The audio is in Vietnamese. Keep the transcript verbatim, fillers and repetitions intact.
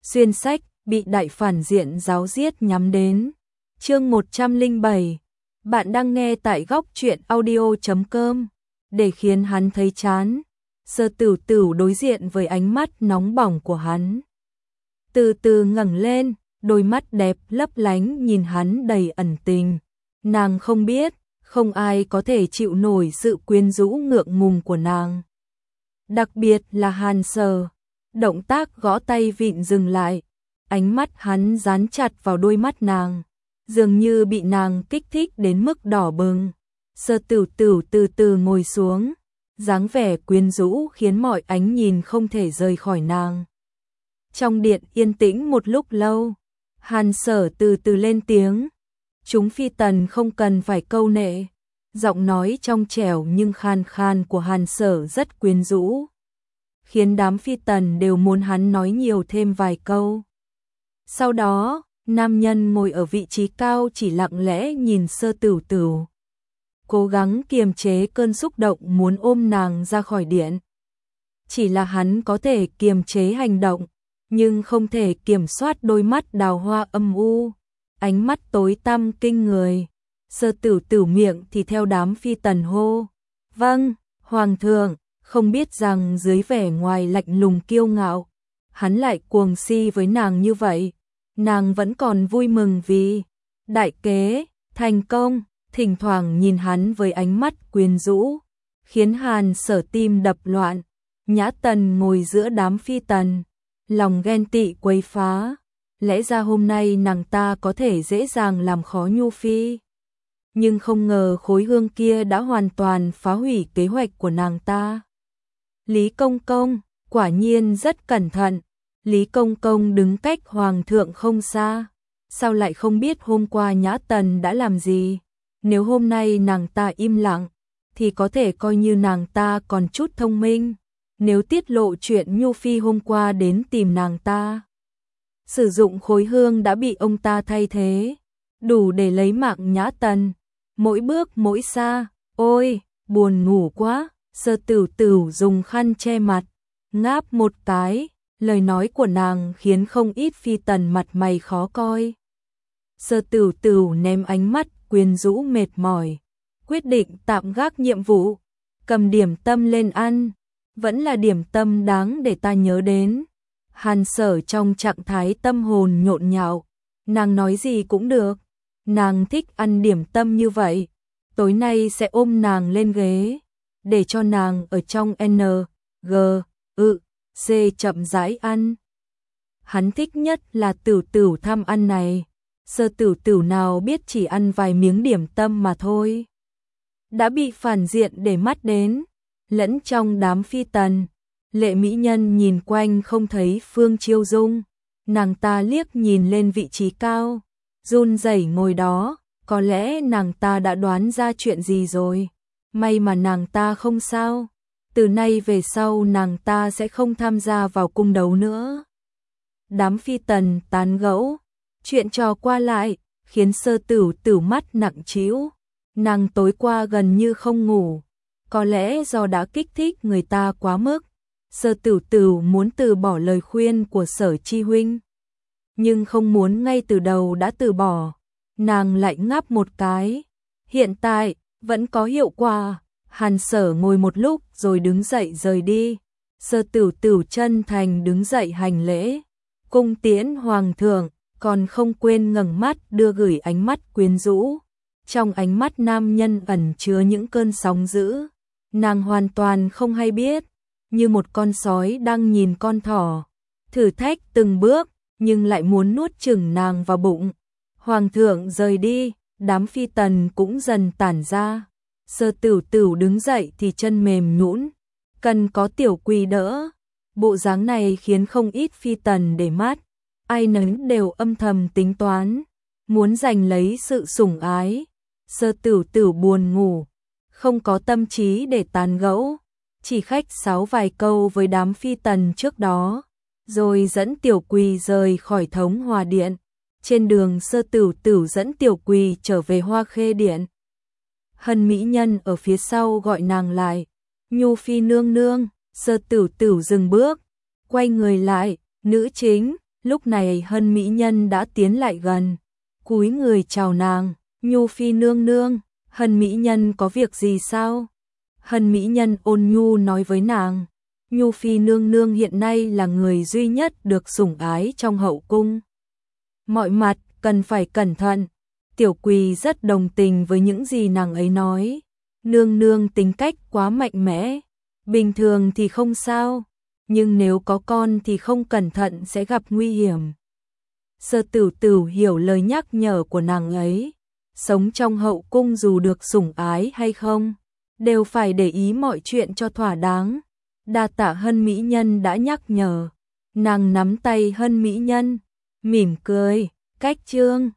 Xuyên sách, bị đại phản diện giáo giết nhắm đến. Chương một trăm lẻ bảy. Bạn đang nghe tại góc truyện audio chấm com. Để khiến hắn thấy chán, Sơ Tửu Tửu đối diện với ánh mắt nóng bỏng của hắn. Từ từ ngẩng lên, đôi mắt đẹp lấp lánh nhìn hắn đầy ẩn tình. Nàng không biết, không ai có thể chịu nổi sự quyến rũ ngượng ngùng của nàng. Đặc biệt là Hàn Sở. Động tác gõ tay vịn dừng lại, ánh mắt hắn dán chặt vào đôi mắt nàng, dường như bị nàng kích thích đến mức đỏ bừng. Sơ Tửu Tửu từ từ ngồi xuống, dáng vẻ quyến rũ khiến mọi ánh nhìn không thể rời khỏi nàng. Trong điện yên tĩnh một lúc lâu, Hàn Sở từ từ lên tiếng. Chúng phi tần không cần phải câu nệ. Giọng nói trong trẻo nhưng khan khan của Hàn Sở rất quyến rũ, khiến đám phi tần đều muốn hắn nói nhiều thêm vài câu. Sau đó, nam nhân ngồi ở vị trí cao chỉ lặng lẽ nhìn Sơ Tửu Tửu, cố gắng kiềm chế cơn xúc động muốn ôm nàng ra khỏi điện. Chỉ là hắn có thể kiềm chế hành động, nhưng không thể kiểm soát đôi mắt đào hoa âm u, ánh mắt tối tăm kinh người. Sơ Tửu Tửu miệng thì theo đám phi tần hô, "Vâng, Hoàng thượng." Không biết rằng dưới vẻ ngoài lạnh lùng kiêu ngạo, hắn lại cuồng si với nàng như vậy. Nàng vẫn còn vui mừng vì đại kế thành công, thỉnh thoảng nhìn hắn với ánh mắt quyến rũ, khiến Hàn Sở tim đập loạn. Nhã Tần ngồi giữa đám phi tần, lòng ghen tị quấy phá. Lẽ ra hôm nay nàng ta có thể dễ dàng làm khó Nhu Phi, nhưng không ngờ khối hương kia đã hoàn toàn phá hủy kế hoạch của nàng ta. Lý Công Công, quả nhiên rất cẩn thận. Lý Công Công đứng cách Hoàng thượng không xa. Sao lại không biết hôm qua Nhã Tần đã làm gì? Nếu hôm nay nàng ta im lặng, thì có thể coi như nàng ta còn chút thông minh. Nếu tiết lộ chuyện Nhu Phi hôm qua đến tìm nàng ta, sử dụng khối hương đã bị ông ta thay thế, đủ để lấy mạng Nhã Tần. Mỗi bước mỗi xa, ôi, buồn ngủ quá. Sơ Tửu Tửu dùng khăn che mặt, ngáp một cái, lời nói của nàng khiến không ít phi tần mặt mày khó coi. Sơ Tửu Tửu ném ánh mắt quyến rũ mệt mỏi, quyết định tạm gác nhiệm vụ, cầm điểm tâm lên ăn, vẫn là điểm tâm đáng để ta nhớ đến. Hàn Sở trong trạng thái tâm hồn nhộn nhạo, nàng nói gì cũng được, nàng thích ăn điểm tâm như vậy, tối nay sẽ ôm nàng lên ghế, để cho nàng ở trong N, G, ư, C chậm rãi ăn. Hắn thích nhất là Tửu Tửu tham ăn này. Sơ Tửu Tửu nào biết chỉ ăn vài miếng điểm tâm mà thôi, đã bị phản diện để mắt đến. Lẫn trong đám phi tần, Lệ mỹ nhân nhìn quanh không thấy Phương Chiêu Dung, nàng ta liếc nhìn lên vị trí cao, run rẩy ngồi đó. Có lẽ nàng ta đã đoán ra chuyện gì rồi. May mà nàng ta không sao, từ nay về sau nàng ta sẽ không tham gia vào cung đấu nữa. Đám phi tần tán gẫu, chuyện trò qua lại, khiến Sơ Tửu Tửu mắt nặng trĩu. Nàng tối qua gần như không ngủ, có lẽ do đã kích thích người ta quá mức. Sơ Tửu Tửu muốn từ bỏ lời khuyên của Sở Chi huynh, nhưng không muốn ngay từ đầu đã từ bỏ. Nàng lại ngáp một cái. Hiện tại vẫn có hiệu quả. Hàn Sở ngồi một lúc rồi đứng dậy rời đi. Sơ Tửu Tửu chân thành đứng dậy hành lễ, cung tiễn Hoàng thượng, còn không quên ngẩng mắt đưa gửi ánh mắt quyến rũ. Trong ánh mắt nam nhân ẩn chứa những cơn sóng dữ, nàng hoàn toàn không hay biết, như một con sói đang nhìn con thỏ, thử thách từng bước, nhưng lại muốn nuốt chửng nàng vào bụng. Hoàng thượng rời đi, đám phi tần cũng dần tản ra. Sơ Tửu Tửu đứng dậy thì chân mềm nhũn, cần có Tiểu Quỳ đỡ. Bộ dáng này khiến không ít phi tần để mắt, ai nấy đều âm thầm tính toán, muốn giành lấy sự sủng ái. Sơ Tửu Tửu buồn ngủ, không có tâm trí để tán gẫu, chỉ khách sáo vài câu với đám phi tần trước đó, rồi dẫn Tiểu Quỳ rời khỏi Thống Hòa Điện. Trên đường Sơ Tửu Tửu dẫn Tiểu Quỳ trở về Hoa Khê Điện. Hân mỹ nhân ở phía sau gọi nàng lại, "Nhu Phi nương nương." Sơ Tửu Tửu dừng bước, quay người lại, "Nữ chính." Lúc này Hân mỹ nhân đã tiến lại gần, cúi người chào nàng, Nhu phi nương nương, Hân mỹ nhân có việc gì sao? Hân mỹ nhân ôn nhu nói với nàng, Nhu phi nương nương hiện nay là người duy nhất được sủng ái trong hậu cung. Mọi mặt cần phải cẩn thận. Tiểu Quỳ rất đồng tình với những gì nàng ấy nói. Nương nương tính cách quá mạnh mẽ, bình thường thì không sao, nhưng nếu có con thì không cẩn thận sẽ gặp nguy hiểm. Sơ Tửu Tửu hiểu lời nhắc nhở của nàng ấy, sống trong hậu cung dù được sủng ái hay không, đều phải để ý mọi chuyện cho thỏa đáng. Đa tạ Hân mỹ nhân đã nhắc nhở. Nàng nắm tay Hân mỹ nhân, mỉm cười, cách chương